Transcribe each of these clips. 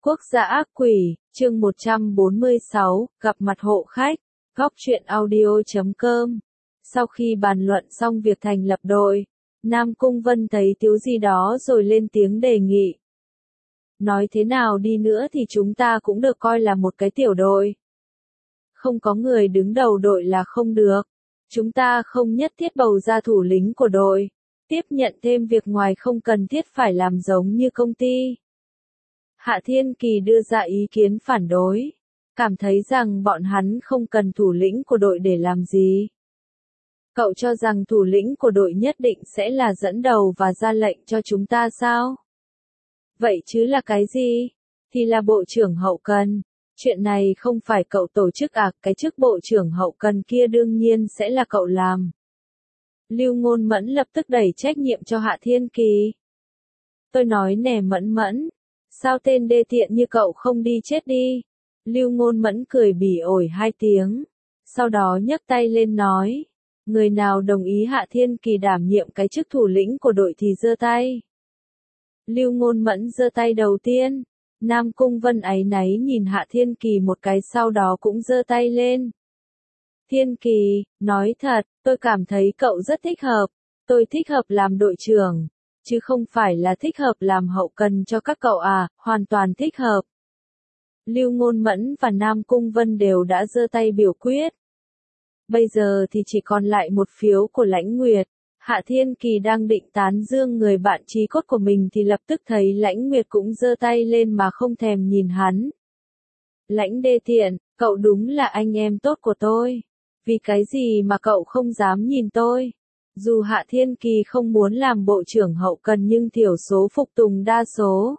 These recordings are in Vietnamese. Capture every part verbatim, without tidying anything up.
Quốc gia ác quỷ, chương một trăm bốn mươi sáu, gặp mặt hộ khách, góc truyện audio chấm com. Sau khi bàn luận xong việc thành lập đội, Nam Cung Vân thấy thiếu gì đó rồi lên tiếng đề nghị. Nói thế nào đi nữa thì chúng ta cũng được coi là một cái tiểu đội. Không có người đứng đầu đội là không được. Chúng ta không nhất thiết bầu ra thủ lĩnh của đội. Tiếp nhận thêm việc ngoài không cần thiết phải làm giống như công ty. Hạ Thiên Kỳ đưa ra ý kiến phản đối. Cảm thấy rằng bọn hắn không cần thủ lĩnh của đội để làm gì. Cậu cho rằng thủ lĩnh của đội nhất định sẽ là dẫn đầu và ra lệnh cho chúng ta sao? Vậy chứ là cái gì? Thì là bộ trưởng hậu cần. Chuyện này không phải cậu tổ chức à, cái chức bộ trưởng hậu cần kia đương nhiên sẽ là cậu làm. Lưu Ngôn Mẫn lập tức đẩy trách nhiệm cho Hạ Thiên Kỳ. Tôi nói nè Mẫn Mẫn, sao tên đê tiện như cậu không đi chết đi? Lưu Ngôn Mẫn cười bỉ ổi hai tiếng, sau đó nhấc tay lên nói, người nào đồng ý Hạ Thiên Kỳ đảm nhiệm cái chức thủ lĩnh của đội thì giơ tay. Lưu Ngôn Mẫn giơ tay đầu tiên. Nam Cung Vân áy náy nhìn Hạ Thiên Kỳ một cái sau đó cũng giơ tay lên. Thiên Kỳ, nói thật, tôi cảm thấy cậu rất thích hợp. Tôi thích hợp làm đội trưởng, chứ không phải là thích hợp làm hậu cần cho các cậu à, hoàn toàn thích hợp. Lưu Ngôn Mẫn và Nam Cung Vân đều đã giơ tay biểu quyết. Bây giờ thì chỉ còn lại một phiếu của Lãnh Nguyệt. Hạ Thiên Kỳ đang định tán dương người bạn chí cốt của mình thì lập tức thấy Lãnh Nguyệt cũng giơ tay lên mà không thèm nhìn hắn. Lãnh đê tiện, cậu đúng là anh em tốt của tôi. Vì cái gì mà cậu không dám nhìn tôi? Dù Hạ Thiên Kỳ không muốn làm bộ trưởng hậu cần nhưng thiểu số phục tùng đa số.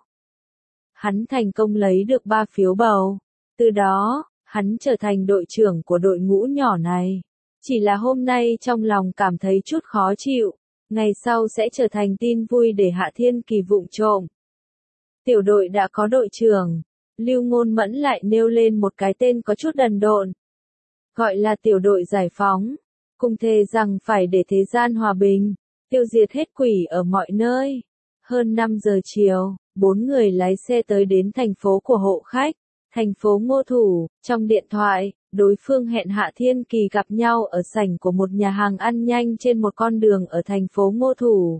Hắn thành công lấy được ba phiếu bầu. Từ đó, hắn trở thành đội trưởng của đội ngũ nhỏ này. Chỉ là hôm nay trong lòng cảm thấy chút khó chịu, ngày sau sẽ trở thành tin vui để Hạ Thiên Kỳ vụng trộm. Tiểu đội đã có đội trưởng, Lưu Ngôn Mẫn lại nêu lên một cái tên có chút đần độn. Gọi là tiểu đội giải phóng, cùng thề rằng phải để thế gian hòa bình, tiêu diệt hết quỷ ở mọi nơi. Hơn năm giờ chiều, bốn người lái xe tới đến thành phố của hộ khách, thành phố Ngô Thủ, trong điện thoại. Đối phương hẹn Hạ Thiên Kỳ gặp nhau ở sảnh của một nhà hàng ăn nhanh trên một con đường ở thành phố Ngô Thủ.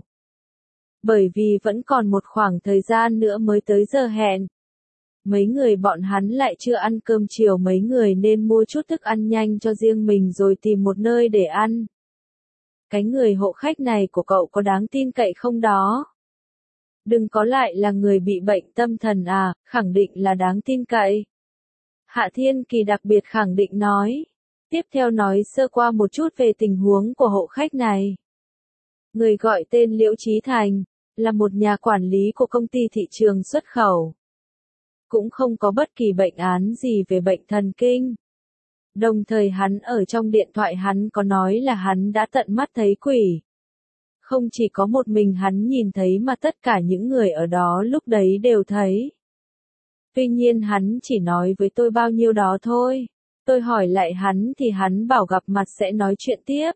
Bởi vì vẫn còn một khoảng thời gian nữa mới tới giờ hẹn. Mấy người bọn hắn lại chưa ăn cơm chiều mấy người nên mua chút thức ăn nhanh cho riêng mình rồi tìm một nơi để ăn. Cái người hộ khách này của cậu có đáng tin cậy không đó? Đừng có lại là người bị bệnh tâm thần à, khẳng định là đáng tin cậy. Hạ Thiên Kỳ đặc biệt khẳng định nói. Tiếp theo nói sơ qua một chút về tình huống của hộ khách này. Người gọi tên Liễu Chí Thành, là một nhà quản lý của công ty thị trường xuất khẩu. Cũng không có bất kỳ bệnh án gì về bệnh thần kinh. Đồng thời hắn ở trong điện thoại hắn có nói là hắn đã tận mắt thấy quỷ. Không chỉ có một mình hắn nhìn thấy mà tất cả những người ở đó lúc đấy đều thấy. Tuy nhiên hắn chỉ nói với tôi bao nhiêu đó thôi. Tôi hỏi lại hắn thì hắn bảo gặp mặt sẽ nói chuyện tiếp.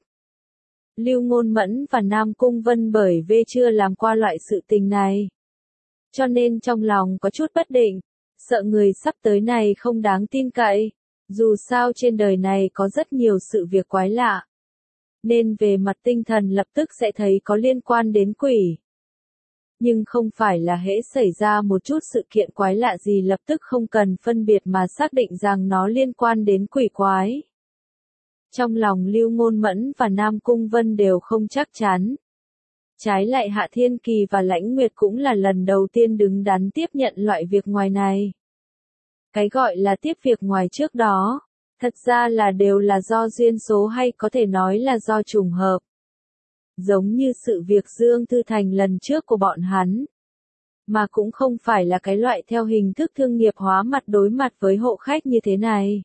Lưu Ngôn Mẫn và Nam Cung Vân bởi vì chưa làm qua loại sự tình này. Cho nên trong lòng có chút bất định, sợ người sắp tới này không đáng tin cậy. Dù sao trên đời này có rất nhiều sự việc quái lạ. Nên về mặt tinh thần lập tức sẽ thấy có liên quan đến quỷ. Nhưng không phải là hễ xảy ra một chút sự kiện quái lạ gì lập tức không cần phân biệt mà xác định rằng nó liên quan đến quỷ quái. Trong lòng Lưu Ngôn Mẫn và Nam Cung Vân đều không chắc chắn. Trái lại Hạ Thiên Kỳ và Lãnh Nguyệt cũng là lần đầu tiên đứng đắn tiếp nhận loại việc ngoài này. Cái gọi là tiếp việc ngoài trước đó, thật ra là đều là do duyên số hay có thể nói là do trùng hợp. Giống như sự việc Dương Thư Thành lần trước của bọn hắn. Mà cũng không phải là cái loại theo hình thức thương nghiệp hóa mặt đối mặt với hộ khách như thế này.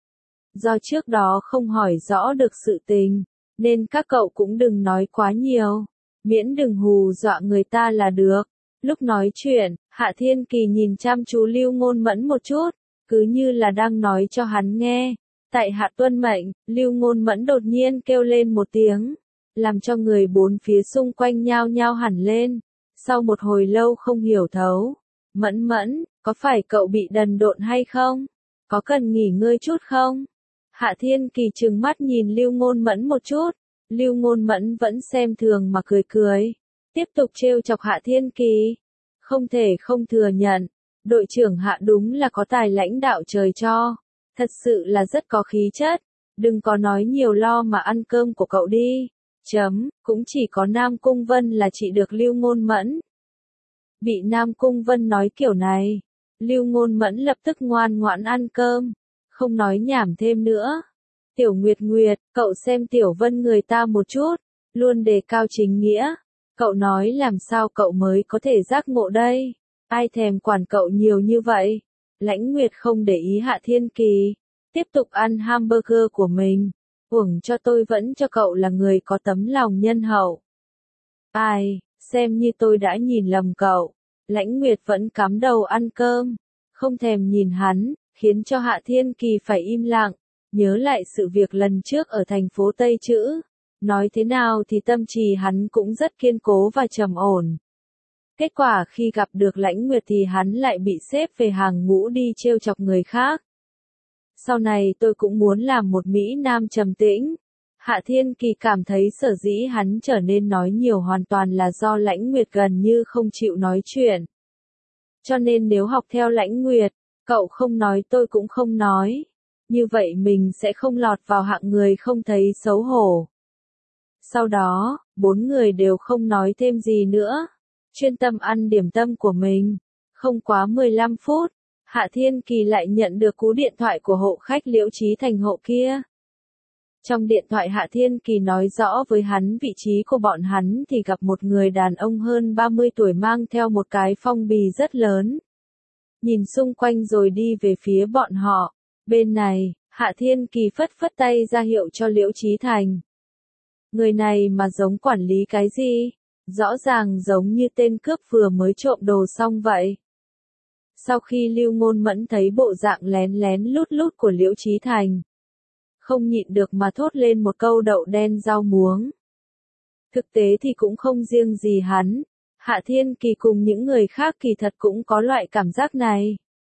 Do trước đó không hỏi rõ được sự tình, nên các cậu cũng đừng nói quá nhiều. Miễn đừng hù dọa người ta là được. Lúc nói chuyện, Hạ Thiên Kỳ nhìn chăm chú Lưu Ngôn Mẫn một chút, cứ như là đang nói cho hắn nghe. Tại hạ tuân mệnh, Lưu Ngôn Mẫn đột nhiên kêu lên một tiếng. Làm cho người bốn phía xung quanh nhao nhao hẳn lên. Sau một hồi lâu không hiểu thấu, Mẫn mẫn, có phải cậu bị đần độn hay không? Có cần nghỉ ngơi chút không? Hạ Thiên Kỳ trừng mắt nhìn Lưu Ngôn Mẫn một chút. Lưu Ngôn Mẫn vẫn xem thường mà cười cười. Tiếp tục trêu chọc Hạ Thiên Kỳ. Không thể không thừa nhận. Đội trưởng Hạ đúng là có tài lãnh đạo trời cho. Thật sự là rất có khí chất. Đừng có nói nhiều lo mà ăn cơm của cậu đi. Chấm, cũng chỉ có Nam Cung Vân là trị được Lưu Ngôn Mẫn. Bị Nam Cung Vân nói kiểu này, Lưu Ngôn Mẫn lập tức ngoan ngoãn ăn cơm, không nói nhảm thêm nữa. Tiểu Nguyệt Nguyệt, cậu xem Tiểu Vân người ta một chút, luôn đề cao chính nghĩa. Cậu nói làm sao cậu mới có thể giác ngộ đây? Ai thèm quản cậu nhiều như vậy? Lãnh Nguyệt không để ý Hạ Thiên Kỳ, tiếp tục ăn hamburger của mình. Uổng cho tôi vẫn cho cậu là người có tấm lòng nhân hậu. Ai, xem như tôi đã nhìn lầm cậu. Lãnh Nguyệt vẫn cắm đầu ăn cơm, không thèm nhìn hắn, khiến cho Hạ Thiên Kỳ phải im lặng, nhớ lại sự việc lần trước ở thành phố Tây Chữ. Nói thế nào thì tâm trí hắn cũng rất kiên cố và trầm ổn. Kết quả khi gặp được Lãnh Nguyệt thì hắn lại bị xếp về hàng ngũ đi trêu chọc người khác. Sau này tôi cũng muốn làm một Mỹ Nam trầm tĩnh. Hạ Thiên Kỳ cảm thấy sở dĩ hắn trở nên nói nhiều hoàn toàn là do Lãnh Nguyệt gần như không chịu nói chuyện. Cho nên nếu học theo Lãnh Nguyệt, cậu không nói tôi cũng không nói. Như vậy mình sẽ không lọt vào hạng người không thấy xấu hổ. Sau đó, bốn người đều không nói thêm gì nữa. Chuyên tâm ăn điểm tâm của mình. Không quá mười lăm phút, Hạ Thiên Kỳ lại nhận được cú điện thoại của hộ khách Liễu Chí Thành hộ kia. Trong điện thoại Hạ Thiên Kỳ nói rõ với hắn vị trí của bọn hắn thì gặp một người đàn ông hơn ba mươi tuổi mang theo một cái phong bì rất lớn. Nhìn xung quanh rồi đi về phía bọn họ. Bên này, Hạ Thiên Kỳ phất phất tay ra hiệu cho Liễu Chí Thành. Người này mà giống quản lý cái gì? Rõ ràng giống như tên cướp vừa mới trộm đồ xong vậy. Sau khi Lưu Ngôn Mẫn thấy bộ dạng lén lén lút lút của Liễu Chí Thành, không nhịn được mà thốt lên một câu đậu đen rau muống. Thực tế thì cũng không riêng gì hắn, Hạ Thiên Kỳ cùng những người khác kỳ thật cũng có loại cảm giác này.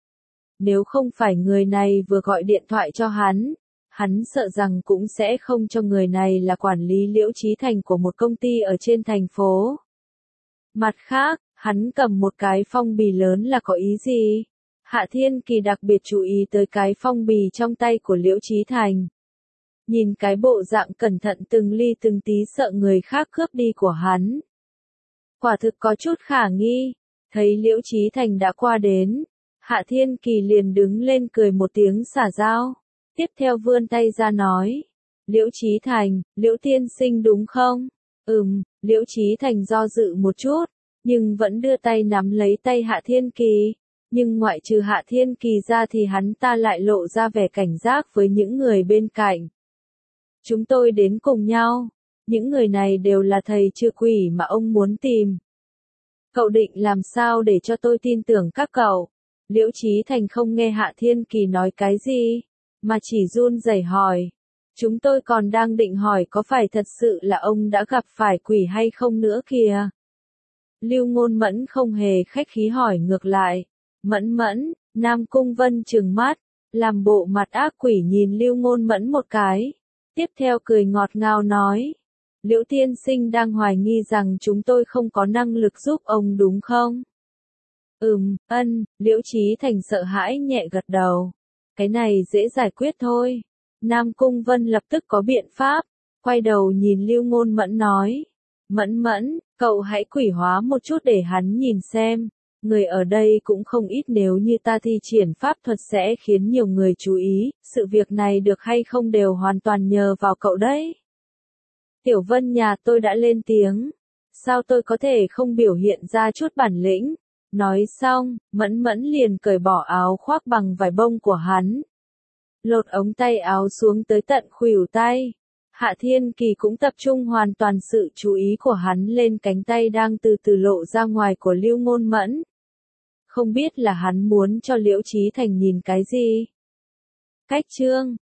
Nếu không phải người này vừa gọi điện thoại cho hắn, hắn sợ rằng cũng sẽ không cho người này là quản lý Liễu Chí Thành của một công ty ở trên thành phố. Mặt khác, hắn cầm một cái phong bì lớn là có ý gì? Hạ Thiên Kỳ đặc biệt chú ý tới cái phong bì trong tay của Liễu Chí Thành. Nhìn cái bộ dạng cẩn thận từng ly từng tí sợ người khác cướp đi của hắn. Quả thực có chút khả nghi. Thấy Liễu Chí Thành đã qua đến, Hạ Thiên Kỳ liền đứng lên cười một tiếng xả dao. Tiếp theo vươn tay ra nói. Liễu Chí Thành, Liễu tiên sinh đúng không? Ừm, Liễu Chí Thành do dự một chút, nhưng vẫn đưa tay nắm lấy tay Hạ Thiên Kỳ. Nhưng ngoại trừ Hạ Thiên Kỳ ra thì hắn ta lại lộ ra vẻ cảnh giác với những người bên cạnh. Chúng tôi đến cùng nhau. Những người này đều là thầy trừ quỷ mà ông muốn tìm. Cậu định làm sao để cho tôi tin tưởng các cậu? Liễu Chí Thành không nghe Hạ Thiên Kỳ nói cái gì, mà chỉ run rẩy hỏi. Chúng tôi còn đang định hỏi có phải thật sự là ông đã gặp phải quỷ hay không nữa kìa. Lưu Ngôn Mẫn không hề khách khí hỏi ngược lại. Mẫn mẫn, Nam Cung Vân trừng mắt, làm bộ mặt ác quỷ nhìn Lưu Ngôn Mẫn một cái. Tiếp theo cười ngọt ngào nói. Liễu tiên sinh đang hoài nghi rằng chúng tôi không có năng lực giúp ông đúng không? Ừm, ân, Liễu Chí Thành sợ hãi nhẹ gật đầu. Cái này dễ giải quyết thôi. Nam Cung Vân lập tức có biện pháp, quay đầu nhìn Lưu Ngôn Mẫn nói. Mẫn mẫn, cậu hãy quỷ hóa một chút để hắn nhìn xem. Người ở đây cũng không ít, nếu như ta thi triển pháp thuật sẽ khiến nhiều người chú ý, sự việc này được hay không đều hoàn toàn nhờ vào cậu đấy. Tiểu Vân nhà tôi đã lên tiếng, sao tôi có thể không biểu hiện ra chút bản lĩnh? Nói xong, Mẫn Mẫn liền cởi bỏ áo khoác bằng vải bông của hắn. Lột ống tay áo xuống tới tận khuỷu tay. Hạ Thiên Kỳ cũng tập trung hoàn toàn sự chú ý của hắn lên cánh tay đang từ từ lộ ra ngoài của Lưu Ngôn Mẫn. Không biết là hắn muốn cho Liễu Chí Thành nhìn cái gì? Cách chương